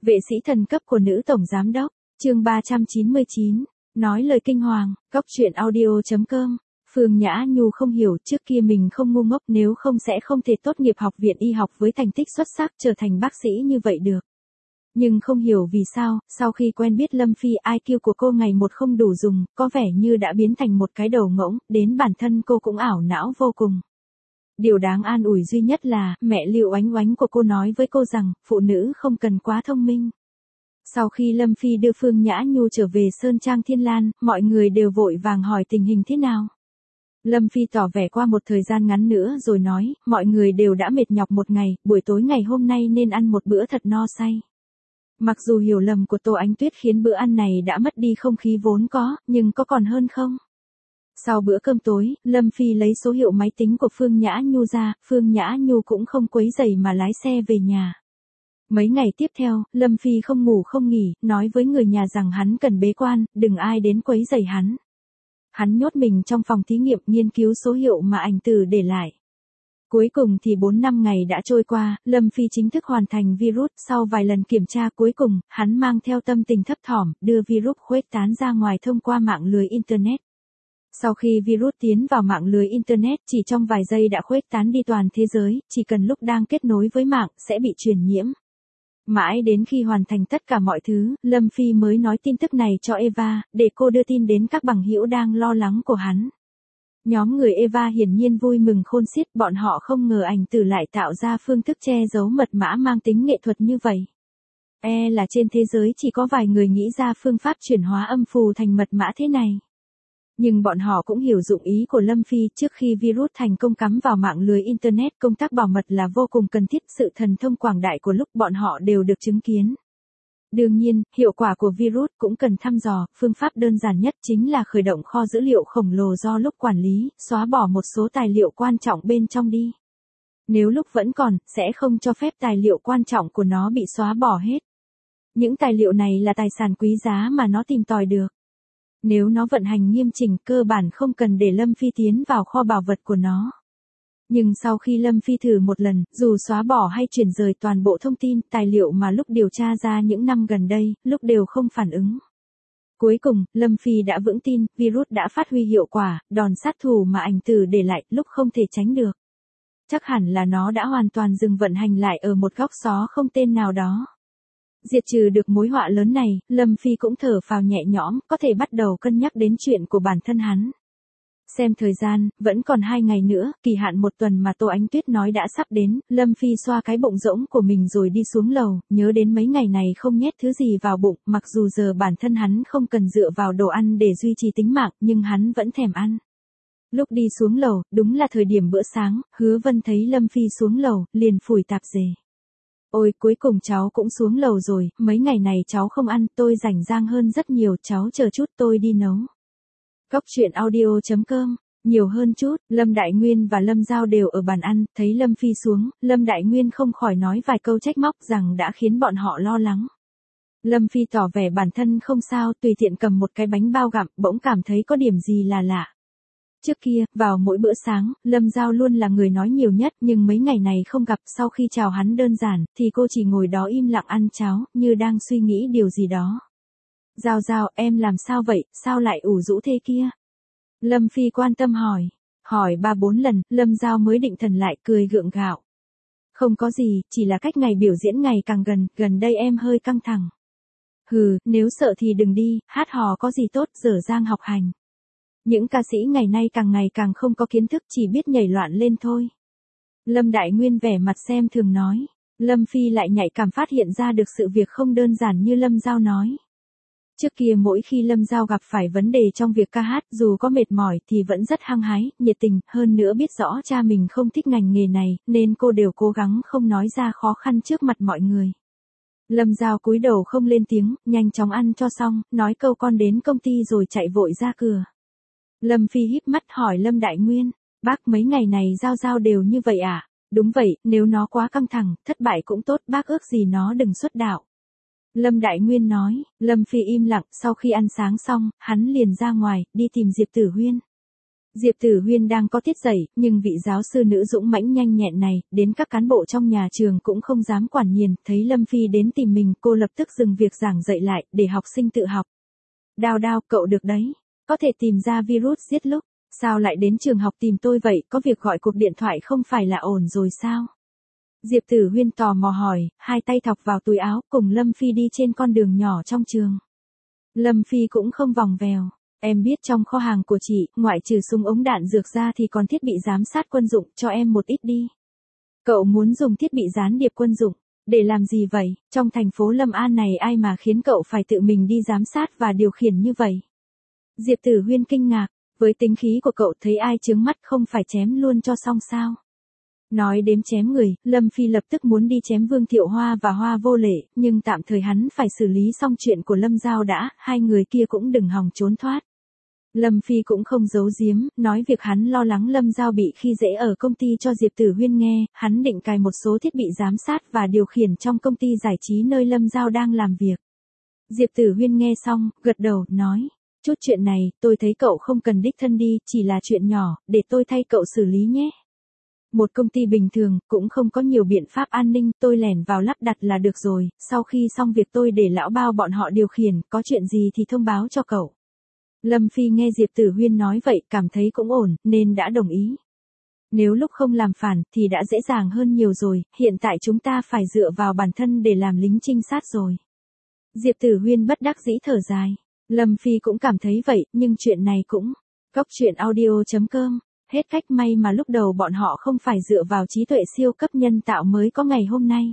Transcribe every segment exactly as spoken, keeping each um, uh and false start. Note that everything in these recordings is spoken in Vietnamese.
Vệ sĩ thần cấp của nữ tổng giám đốc, chương ba trăm chín mươi chín, nói lời kinh hoàng, góc truyện audio chấm com. Phương Nhã Nhu không hiểu, trước kia mình không ngu ngốc, nếu không sẽ không thể tốt nghiệp học viện y học với thành tích xuất sắc trở thành bác sĩ như vậy được. Nhưng không hiểu vì sao, sau khi quen biết Lâm Phi, i kiu của cô ngày một không đủ dùng, có vẻ như đã biến thành một cái đầu ngỗng, đến bản thân cô cũng ảo não vô cùng. Điều đáng an ủi duy nhất là, mẹ Lưu Oánh Oánh của cô nói với cô rằng, phụ nữ không cần quá thông minh. Sau khi Lâm Phi đưa Phương Nhã Nhu trở về Sơn Trang Thiên Lan, mọi người đều vội vàng hỏi tình hình thế nào. Lâm Phi tỏ vẻ qua một thời gian ngắn nữa rồi nói, mọi người đều đã mệt nhọc một ngày, buổi tối ngày hôm nay nên ăn một bữa thật no say. Mặc dù hiểu lầm của Tô Ánh Tuyết khiến bữa ăn này đã mất đi không khí vốn có, nhưng có còn hơn không? Sau bữa cơm tối, Lâm Phi lấy số hiệu máy tính của Phương Nhã Nhu ra, Phương Nhã Nhu cũng không quấy rầy mà lái xe về nhà. Mấy ngày tiếp theo, Lâm Phi không ngủ không nghỉ, nói với người nhà rằng hắn cần bế quan, đừng ai đến quấy rầy hắn. Hắn nhốt mình trong phòng thí nghiệm nghiên cứu số hiệu mà ảnh tử để lại. Cuối cùng thì bốn năm ngày đã trôi qua, Lâm Phi chính thức hoàn thành virus, sau vài lần kiểm tra cuối cùng, hắn mang theo tâm tình thấp thỏm, đưa virus khuếch tán ra ngoài thông qua mạng lưới Internet. Sau khi virus tiến vào mạng lưới Internet, chỉ trong vài giây đã khuếch tán đi toàn thế giới, chỉ cần lúc đang kết nối với mạng, sẽ bị truyền nhiễm. Mãi đến khi hoàn thành tất cả mọi thứ, Lâm Phi mới nói tin tức này cho Eva, để cô đưa tin đến các bằng hữu đang lo lắng của hắn. Nhóm người Eva hiển nhiên vui mừng khôn xiết, bọn họ không ngờ ảnh tử lại tạo ra phương thức che giấu mật mã mang tính nghệ thuật như vậy. E là trên thế giới chỉ có vài người nghĩ ra phương pháp chuyển hóa âm phù thành mật mã thế này. Nhưng bọn họ cũng hiểu dụng ý của Lâm Phi, trước khi virus thành công cắm vào mạng lưới Internet, công tác bảo mật là vô cùng cần thiết, sự thần thông quảng đại của lúc bọn họ đều được chứng kiến. Đương nhiên, hiệu quả của virus cũng cần thăm dò, phương pháp đơn giản nhất chính là khởi động kho dữ liệu khổng lồ do lúc quản lý, xóa bỏ một số tài liệu quan trọng bên trong đi. Nếu lúc vẫn còn, sẽ không cho phép tài liệu quan trọng của nó bị xóa bỏ hết. Những tài liệu này là tài sản quý giá mà nó tìm tòi được. Nếu nó vận hành nghiêm chỉnh, cơ bản không cần để Lâm Phi tiến vào kho bảo vật của nó. Nhưng sau khi Lâm Phi thử một lần, dù xóa bỏ hay chuyển rời toàn bộ thông tin, tài liệu mà lúc điều tra ra những năm gần đây, lúc đều không phản ứng. Cuối cùng, Lâm Phi đã vững tin, virus đã phát huy hiệu quả, đòn sát thủ mà ảnh tử để lại, lúc không thể tránh được. Chắc hẳn là nó đã hoàn toàn dừng vận hành lại ở một góc xó không tên nào đó. Diệt trừ được mối họa lớn này, Lâm Phi cũng thở phào nhẹ nhõm, có thể bắt đầu cân nhắc đến chuyện của bản thân hắn. Xem thời gian, vẫn còn hai ngày nữa, kỳ hạn một tuần mà Tô Ánh Tuyết nói đã sắp đến, Lâm Phi xoa cái bụng rỗng của mình rồi đi xuống lầu, nhớ đến mấy ngày này không nhét thứ gì vào bụng, mặc dù giờ bản thân hắn không cần dựa vào đồ ăn để duy trì tính mạng, nhưng hắn vẫn thèm ăn. Lúc đi xuống lầu, đúng là thời điểm bữa sáng, Hứa Vân thấy Lâm Phi xuống lầu, liền phủi tạp dề. Ôi, cuối cùng cháu cũng xuống lầu rồi, mấy ngày này cháu không ăn, tôi rảnh rang hơn rất nhiều, cháu chờ chút tôi đi nấu. Góc truyện audio chấm com, nhiều hơn chút, Lâm Đại Nguyên và Lâm Giao đều ở bàn ăn, thấy Lâm Phi xuống, Lâm Đại Nguyên không khỏi nói vài câu trách móc rằng đã khiến bọn họ lo lắng. Lâm Phi tỏ vẻ bản thân không sao, tùy tiện cầm một cái bánh bao gặm, bỗng cảm thấy có điểm gì là lạ. Trước kia, vào mỗi bữa sáng, Lâm Giao luôn là người nói nhiều nhất, nhưng mấy ngày này không gặp, sau khi chào hắn đơn giản, thì cô chỉ ngồi đó im lặng ăn cháo, như đang suy nghĩ điều gì đó. Giao Giao, em làm sao vậy, sao lại ủ rũ thế kia? Lâm Phi quan tâm hỏi. Hỏi ba bốn lần, Lâm Giao mới định thần lại, cười gượng gạo. Không có gì, chỉ là cách ngày biểu diễn ngày càng gần, gần đây em hơi căng thẳng. Hừ, nếu sợ thì đừng đi, hát hò có gì tốt, dở dang học hành. Những ca sĩ ngày nay càng ngày càng không có kiến thức, chỉ biết nhảy loạn lên thôi. Lâm Đại Nguyên vẻ mặt xem thường nói. Lâm Phi lại nhạy cảm phát hiện ra được sự việc không đơn giản như Lâm Giao nói. Trước kia mỗi khi Lâm Giao gặp phải vấn đề trong việc ca hát, dù có mệt mỏi thì vẫn rất hăng hái, nhiệt tình, hơn nữa biết rõ cha mình không thích ngành nghề này, nên cô đều cố gắng không nói ra khó khăn trước mặt mọi người. Lâm Giao cúi đầu không lên tiếng, nhanh chóng ăn cho xong, nói câu con đến công ty rồi chạy vội ra cửa. Lâm Phi híp mắt hỏi Lâm Đại Nguyên, bác mấy ngày này Giao Giao đều như vậy à? Đúng vậy, nếu nó quá căng thẳng, thất bại cũng tốt, bác ước gì nó đừng xuất đạo. Lâm Đại Nguyên nói. Lâm Phi im lặng, sau khi ăn sáng xong, hắn liền ra ngoài, đi tìm Diệp Tử Huyên. Diệp Tử Huyên đang có tiết dạy, nhưng vị giáo sư nữ dũng mãnh nhanh nhẹn này, đến các cán bộ trong nhà trường cũng không dám quản nhiền, thấy Lâm Phi đến tìm mình, cô lập tức dừng việc giảng dạy lại, để học sinh tự học. Đao đao, cậu được đấy, có thể tìm ra virus giết lúc, sao lại đến trường học tìm tôi vậy, có việc gọi cuộc điện thoại không phải là ổn rồi sao? Diệp Tử Huyên tò mò hỏi, hai tay thọc vào túi áo, cùng Lâm Phi đi trên con đường nhỏ trong trường. Lâm Phi cũng không vòng vèo. Em biết trong kho hàng của chị, ngoại trừ súng ống đạn dược ra thì còn thiết bị giám sát quân dụng, cho em một ít đi. Cậu muốn dùng thiết bị gián điệp quân dụng, để làm gì vậy? Trong thành phố Lâm An này ai mà khiến cậu phải tự mình đi giám sát và điều khiển như vậy? Diệp Tử Huyên kinh ngạc, với tính khí của cậu thấy ai chướng mắt không phải chém luôn cho xong sao? Nói đến chém người, Lâm Phi lập tức muốn đi chém Vương Thiệu Hoa và Hoa Vô Lệ, nhưng tạm thời hắn phải xử lý xong chuyện của Lâm Giao đã, hai người kia cũng đừng hòng trốn thoát. Lâm Phi cũng không giấu giếm, nói việc hắn lo lắng Lâm Giao bị khi dễ ở công ty cho Diệp Tử Huyên nghe, hắn định cài một số thiết bị giám sát và điều khiển trong công ty giải trí nơi Lâm Giao đang làm việc. Diệp Tử Huyên nghe xong, gật đầu, nói, chút chuyện này, tôi thấy cậu không cần đích thân đi, chỉ là chuyện nhỏ, để tôi thay cậu xử lý nhé. Một công ty bình thường, cũng không có nhiều biện pháp an ninh, tôi lẻn vào lắp đặt là được rồi, sau khi xong việc tôi để lão bao bọn họ điều khiển, có chuyện gì thì thông báo cho cậu. Lâm Phi nghe Diệp Tử Huyên nói vậy, cảm thấy cũng ổn, nên đã đồng ý. Nếu lúc không làm phản, thì đã dễ dàng hơn nhiều rồi, hiện tại chúng ta phải dựa vào bản thân để làm lính trinh sát rồi. Diệp Tử Huyên bất đắc dĩ thở dài. Lâm Phi cũng cảm thấy vậy, nhưng chuyện này cũng... Cóc truyện audio chấm com. Hết cách may mà lúc đầu bọn họ không phải dựa vào trí tuệ siêu cấp nhân tạo mới có ngày hôm nay.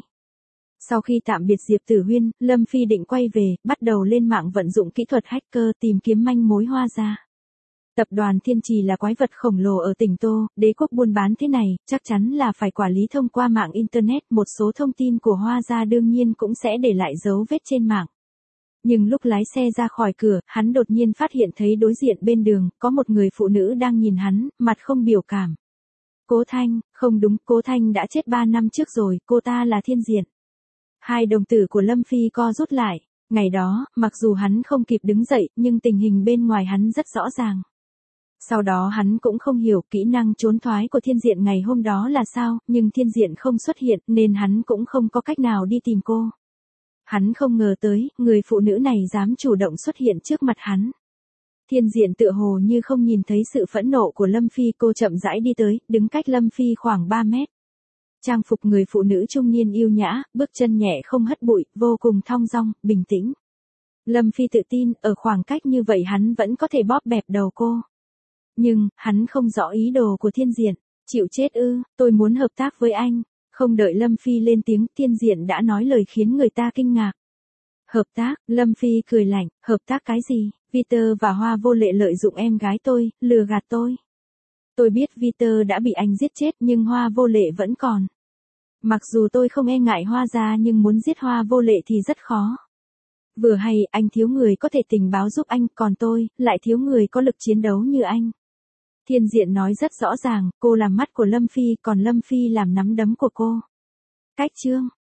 Sau khi tạm biệt Diệp Tử Huyên, Lâm Phi định quay về, bắt đầu lên mạng vận dụng kỹ thuật hacker tìm kiếm manh mối Hoa Gia. Tập đoàn Thiên Trì là quái vật khổng lồ ở tỉnh Tô, đế quốc buôn bán thế này, chắc chắn là phải quản lý thông qua mạng Internet, một số thông tin của Hoa Gia đương nhiên cũng sẽ để lại dấu vết trên mạng. Nhưng lúc lái xe ra khỏi cửa, hắn đột nhiên phát hiện thấy đối diện bên đường, có một người phụ nữ đang nhìn hắn, mặt không biểu cảm. Cố Thanh, không đúng, Cố Thanh đã chết ba năm trước rồi, cô ta là Thiên Diện. Hai đồng tử của Lâm Phi co rút lại. Ngày đó, mặc dù hắn không kịp đứng dậy, nhưng tình hình bên ngoài hắn rất rõ ràng. Sau đó hắn cũng không hiểu kỹ năng trốn thoái của Thiên Diện ngày hôm đó là sao, nhưng Thiên Diện không xuất hiện, nên hắn cũng không có cách nào đi tìm cô. Hắn không ngờ tới, người phụ nữ này dám chủ động xuất hiện trước mặt hắn. Thiên Diện tựa hồ như không nhìn thấy sự phẫn nộ của Lâm Phi, cô chậm rãi đi tới, đứng cách Lâm Phi khoảng ba mét. Trang phục người phụ nữ trung niên yêu nhã, bước chân nhẹ không hất bụi, vô cùng thong dong, bình tĩnh. Lâm Phi tự tin, ở khoảng cách như vậy hắn vẫn có thể bóp bẹp đầu cô. Nhưng, hắn không rõ ý đồ của Thiên Diện. Chịu chết ư, tôi muốn hợp tác với anh. Không đợi Lâm Phi lên tiếng, Thiên Diện đã nói lời khiến người ta kinh ngạc. Hợp tác, Lâm Phi cười lạnh, hợp tác cái gì? Peter và Hoa Vô Lệ lợi dụng em gái tôi, lừa gạt tôi. Tôi biết Peter đã bị anh giết chết nhưng Hoa Vô Lệ vẫn còn. Mặc dù tôi không e ngại Hoa Gia nhưng muốn giết Hoa Vô Lệ thì rất khó. Vừa hay, anh thiếu người có thể tình báo giúp anh, còn tôi, lại thiếu người có lực chiến đấu như anh. Thiên Diện nói rất rõ ràng, cô làm mắt của Lâm Phi, còn Lâm Phi làm nắm đấm của cô. Cách chương